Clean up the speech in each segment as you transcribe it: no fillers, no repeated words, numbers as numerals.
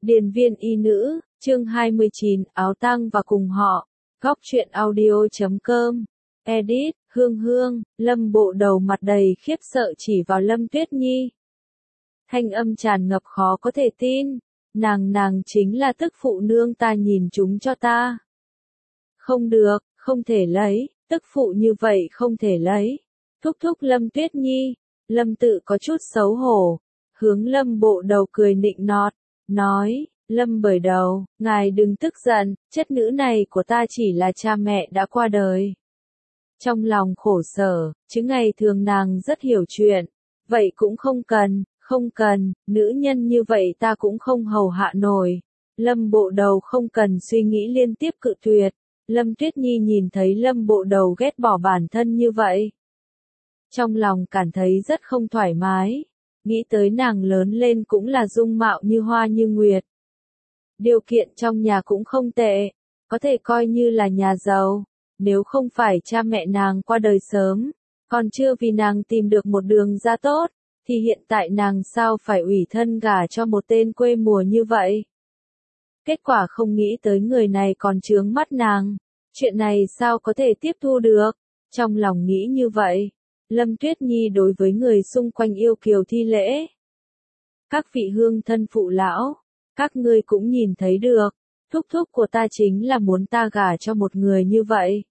Điền viên y nữ, chương 29, áo tang và cùng họ. Góc truyện audio.com. Edit, Hương Hương, Lâm Bộ Đầu mặt đầy khiếp sợ chỉ vào Lâm Tuyết Nhi. Thanh âm tràn ngập khó có thể tin. Nàng chính là tức phụ nương ta nhìn chúng cho ta. Không được, không thể lấy, tức phụ như vậy không thể lấy. Thúc Lâm Tuyết Nhi, Lâm Tự có chút xấu hổ, hướng Lâm Bộ Đầu cười nịnh nọt, nói, Lâm Bởi Đầu, ngài đừng tức giận, chất nữ này của ta chỉ là cha mẹ đã qua đời. Trong lòng khổ sở, chứ ngày thường nàng rất hiểu chuyện, vậy cũng không cần, nữ nhân như vậy ta cũng không hầu hạ nổi. Lâm Bộ Đầu không cần suy nghĩ liên tiếp cự tuyệt. Lâm Tuyết Nhi nhìn thấy Lâm Bộ Đầu ghét bỏ bản thân như vậy. Trong lòng cảm thấy rất không thoải mái, nghĩ tới nàng lớn lên cũng là dung mạo như hoa như nguyệt. Điều kiện trong nhà cũng không tệ, có thể coi như là nhà giàu, nếu không phải cha mẹ nàng qua đời sớm, còn chưa vì nàng tìm được một đường ra tốt, thì hiện tại nàng sao phải ủy thân gả cho một tên quê mùa như vậy. Kết quả không nghĩ tới người này còn chướng mắt nàng, chuyện này sao có thể tiếp thu được, trong lòng nghĩ như vậy. Lâm Tuyết Nhi đối với người xung quanh yêu kiều thi lễ. Các vị hương thân phụ lão, các ngươi cũng nhìn thấy được, thúc của ta chính là muốn ta gả cho một người như vậy.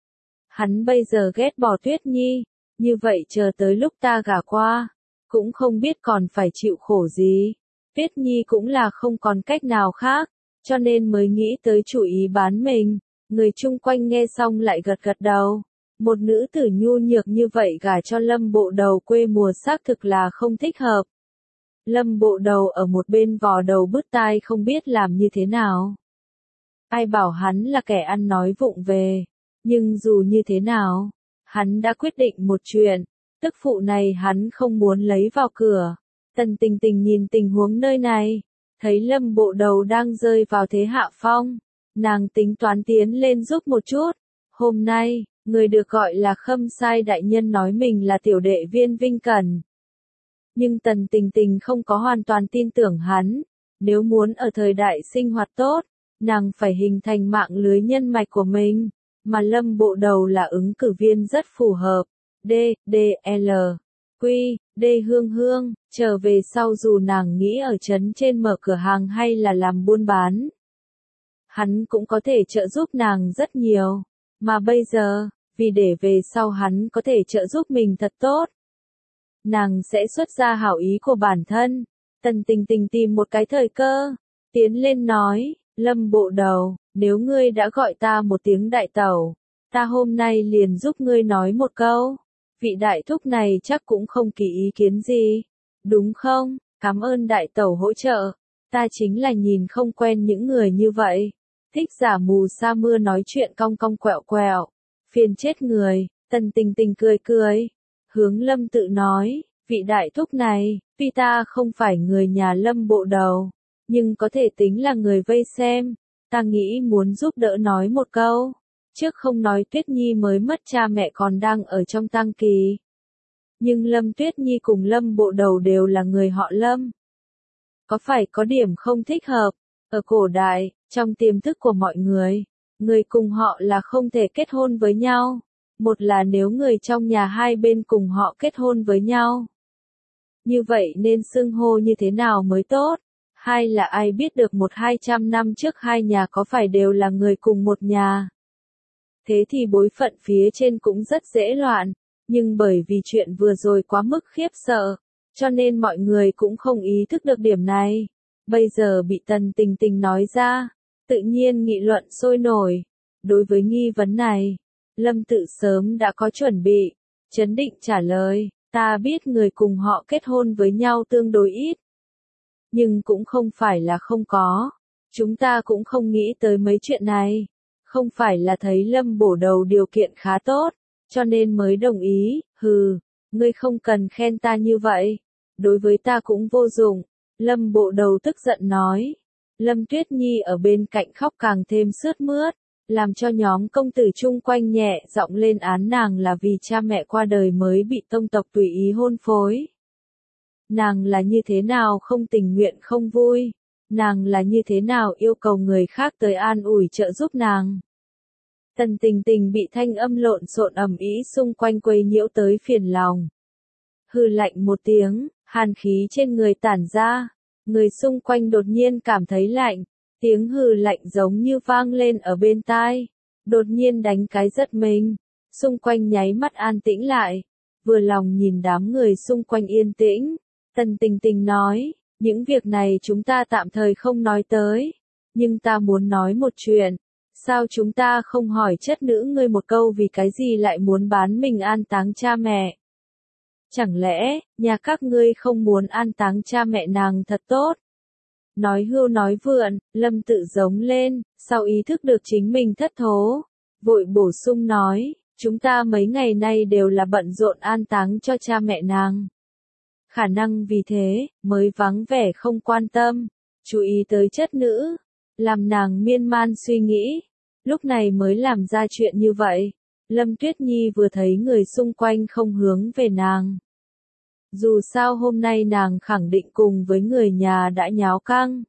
Hắn bây giờ ghét bỏ Tuyết Nhi, như vậy chờ tới lúc ta gả qua, cũng không biết còn phải chịu khổ gì. Tuyết Nhi cũng là không còn cách nào khác, cho nên mới nghĩ tới chủ ý bán mình. Người chung quanh nghe xong lại gật đầu. Một nữ tử nhu nhược như vậy gả cho Lâm Bộ Đầu quê mùa xác thực là không thích hợp. Lâm Bộ Đầu ở một bên vò đầu bứt tai không biết làm như thế nào. Ai bảo hắn là kẻ ăn nói vụng về, nhưng dù như thế nào, hắn đã quyết định một chuyện, tức phụ này hắn không muốn lấy vào cửa. Tần Tình Tình nhìn tình huống nơi này, thấy Lâm Bộ Đầu đang rơi vào thế hạ phong, nàng tính toán tiến lên giúp một chút. Hôm nay, người được gọi là Khâm Sai đại nhân nói mình là tiểu đệ Viên Vinh Cẩn. Nhưng Tần Tình Tình không có hoàn toàn tin tưởng hắn, nếu muốn ở thời đại sinh hoạt tốt, nàng phải hình thành mạng lưới nhân mạch của mình, mà Lâm Bộ Đầu là ứng cử viên rất phù hợp. D.L. Quy, D. Hương, trở về sau dù nàng nghĩ ở trấn trên mở cửa hàng hay là làm buôn bán, hắn cũng có thể trợ giúp nàng rất nhiều, mà bây giờ, vì để về sau hắn có thể trợ giúp mình thật tốt, nàng sẽ xuất ra hảo ý của bản thân. Tần Tình Tình tìm một cái thời cơ, tiến lên nói, Lâm Bộ Đầu, nếu ngươi đã gọi ta một tiếng đại tẩu, ta hôm nay liền giúp ngươi nói một câu. Vị đại thúc này chắc cũng không kỳ ý kiến gì, đúng không? Cảm ơn đại tẩu hỗ trợ, ta chính là nhìn không quen những người như vậy, thích giả mù sa mưa nói chuyện cong quẹo, phiền chết người. Tần Tình Tình cười, hướng Lâm Tự nói, vị đại thúc này, tuy ta không phải người nhà Lâm Bộ Đầu, nhưng có thể tính là người vây xem, ta nghĩ muốn giúp đỡ nói một câu. Trước không nói Tuyết Nhi mới mất cha mẹ còn đang ở trong tang kỳ, nhưng Lâm Tuyết Nhi cùng Lâm Bộ Đầu đều là người họ Lâm. Có phải có điểm không thích hợp? Ở cổ đại, trong tiềm thức của mọi người cùng họ là không thể kết hôn với nhau. Một là nếu người trong nhà hai bên cùng họ kết hôn với nhau, như vậy nên xưng hô như thế nào mới tốt? Hai là ai biết được 100-200 năm trước hai nhà có phải đều là người cùng một nhà? Thế thì bối phận phía trên cũng rất dễ loạn, nhưng bởi vì chuyện vừa rồi quá mức khiếp sợ, cho nên mọi người cũng không ý thức được điểm này. Bây giờ bị Tần Tình Tình nói ra, tự nhiên nghị luận sôi nổi. Đối với nghi vấn này, Lâm Tự sớm đã có chuẩn bị, trấn định trả lời, ta biết người cùng họ kết hôn với nhau tương đối ít, nhưng cũng không phải là không có. Chúng ta cũng không nghĩ tới mấy chuyện này. Không phải là thấy Lâm Bộ Đầu điều kiện khá tốt, cho nên mới đồng ý. Ngươi không cần khen ta như vậy, đối với ta cũng vô dụng. Lâm Bộ Đầu tức giận nói. Lâm Tuyết Nhi ở bên cạnh khóc càng thêm sướt mướt, làm cho nhóm công tử chung quanh nhẹ giọng lên án nàng là vì cha mẹ qua đời mới bị tông tộc tùy ý hôn phối. Nàng là như thế nào không tình nguyện không vui, nàng là như thế nào yêu cầu người khác tới an ủi trợ giúp nàng. Tần Tình Tình bị thanh âm lộn xộn ầm ĩ xung quanh quấy nhiễu tới phiền lòng. Hừ lạnh một tiếng, hàn khí trên người tản ra, người xung quanh đột nhiên cảm thấy lạnh, tiếng hừ lạnh giống như vang lên ở bên tai, đột nhiên đánh cái giật mình, xung quanh nháy mắt an tĩnh lại, vừa lòng nhìn đám người xung quanh yên tĩnh, Tần Tình Tình nói, những việc này chúng ta tạm thời không nói tới, nhưng ta muốn nói một chuyện. Sao chúng ta không hỏi chất nữ ngươi một câu vì cái gì lại muốn bán mình an táng cha mẹ? Chẳng lẽ, nhà các ngươi không muốn an táng cha mẹ nàng thật tốt? Nói hưu nói vượn, Lâm Tự giống lên, sau ý thức được chính mình thất thố. Vội bổ sung nói, chúng ta mấy ngày nay đều là bận rộn an táng cho cha mẹ nàng. Khả năng vì thế, mới vắng vẻ không quan tâm, chú ý tới chất nữ, làm nàng miên man suy nghĩ. Lúc này mới làm ra chuyện như vậy. Lâm Tuyết Nhi vừa thấy người xung quanh không hướng về nàng. Dù sao hôm nay nàng khẳng định cùng với người nhà đã nháo căng.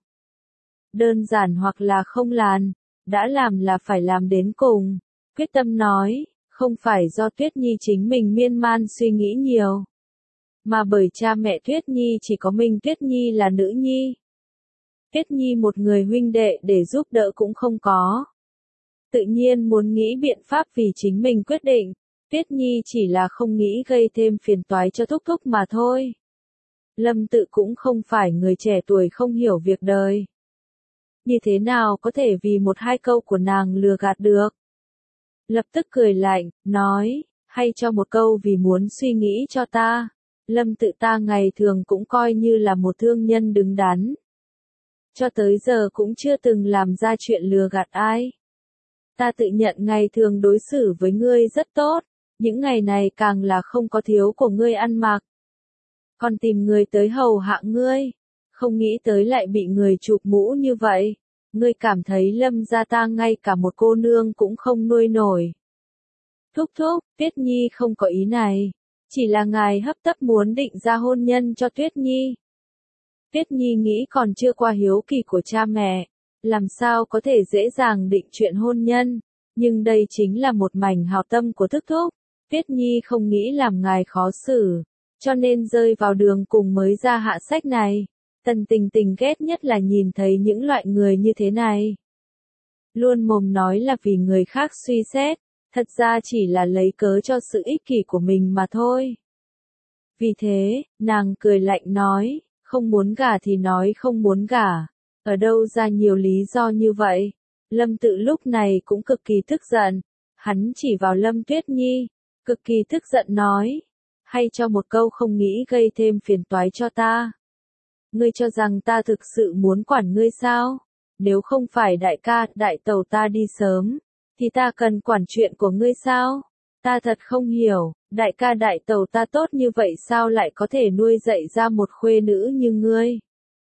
Đơn giản hoặc là không làn, đã làm là phải làm đến cùng. Quyết tâm nói, không phải do Tuyết Nhi chính mình miên man suy nghĩ nhiều. Mà bởi cha mẹ Tuyết Nhi chỉ có mình Tuyết Nhi là nữ nhi. Tuyết Nhi một người huynh đệ để giúp đỡ cũng không có. Tự nhiên muốn nghĩ biện pháp vì chính mình quyết định, Tuyết Nhi chỉ là không nghĩ gây thêm phiền toái cho Thúc Thúc mà thôi. Lâm Tự cũng không phải người trẻ tuổi không hiểu việc đời. Như thế nào có thể vì một hai câu của nàng lừa gạt được? Lập tức cười lạnh, nói, hay cho một câu vì muốn suy nghĩ cho ta. Lâm Tự ta ngày thường cũng coi như là một thương nhân đứng đắn. Cho tới giờ cũng chưa từng làm ra chuyện lừa gạt ai. Ta tự nhận ngày thường đối xử với ngươi rất tốt, những ngày này càng là không có thiếu của ngươi ăn mặc. Còn tìm người tới hầu hạ ngươi, không nghĩ tới lại bị người chụp mũ như vậy. Ngươi cảm thấy Lâm gia ta ngay cả một cô nương cũng không nuôi nổi. Thúc thúc, Tuyết Nhi không có ý này, chỉ là ngài hấp tấp muốn định ra hôn nhân cho Tuyết Nhi. Tuyết Nhi nghĩ còn chưa qua hiếu kỳ của cha mẹ. Làm sao có thể dễ dàng định chuyện hôn nhân, nhưng đây chính là một mảnh hào tâm của Thúc Thúc. Tuyết Nhi không nghĩ làm ngài khó xử, cho nên rơi vào đường cùng mới ra hạ sách này. Tần Tình Tình ghét nhất là nhìn thấy những loại người như thế này. Luôn mồm nói là vì người khác suy xét, thật ra chỉ là lấy cớ cho sự ích kỷ của mình mà thôi. Vì thế, nàng cười lạnh nói, không muốn gả thì nói không muốn gả. Ở đâu ra nhiều lý do như vậy? Lâm Tự lúc này cũng cực kỳ tức giận. Hắn chỉ vào Lâm Tuyết Nhi, cực kỳ tức giận nói. Hay cho một câu không nghĩ gây thêm phiền toái cho ta. Ngươi cho rằng ta thực sự muốn quản ngươi sao? Nếu không phải đại ca, đại tẩu ta đi sớm, thì ta cần quản chuyện của ngươi sao? Ta thật không hiểu, đại ca đại tẩu ta tốt như vậy sao lại có thể nuôi dạy ra một khuê nữ như ngươi?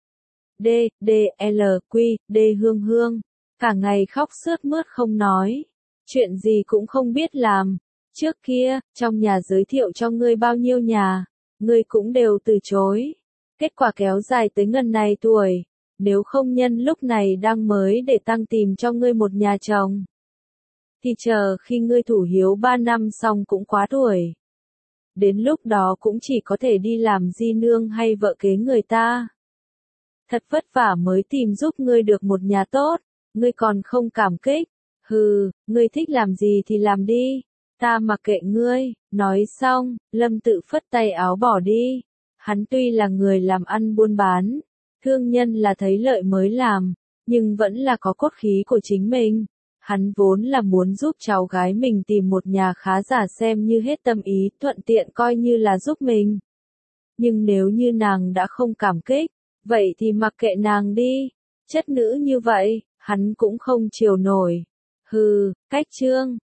D, D, L, Q, D Hương Hương, cả ngày khóc sướt mướt không nói, chuyện gì cũng không biết làm. Trước kia, trong nhà giới thiệu cho ngươi bao nhiêu nhà, ngươi cũng đều từ chối. Kết quả kéo dài tới ngần này tuổi, nếu không nhân lúc này đang mới để tăng tìm cho ngươi một nhà chồng. Thì chờ khi ngươi thủ hiếu 3 năm xong cũng quá tuổi. Đến lúc đó cũng chỉ có thể đi làm di nương hay vợ kế người ta. Thật vất vả mới tìm giúp ngươi được một nhà tốt, ngươi còn không cảm kích. Hừ, ngươi thích làm gì thì làm đi, ta mặc kệ ngươi. Nói xong, Lâm Tự phất tay áo bỏ đi. Hắn tuy là người làm ăn buôn bán, thương nhân là thấy lợi mới làm, nhưng vẫn là có cốt khí của chính mình. Hắn vốn là muốn giúp cháu gái mình tìm một nhà khá giả xem như hết tâm ý, thuận tiện coi như là giúp mình. Nhưng nếu như nàng đã không cảm kích, vậy thì mặc kệ nàng đi. Chất nữ như vậy, hắn cũng không chiều nổi. Hừ, cách chương.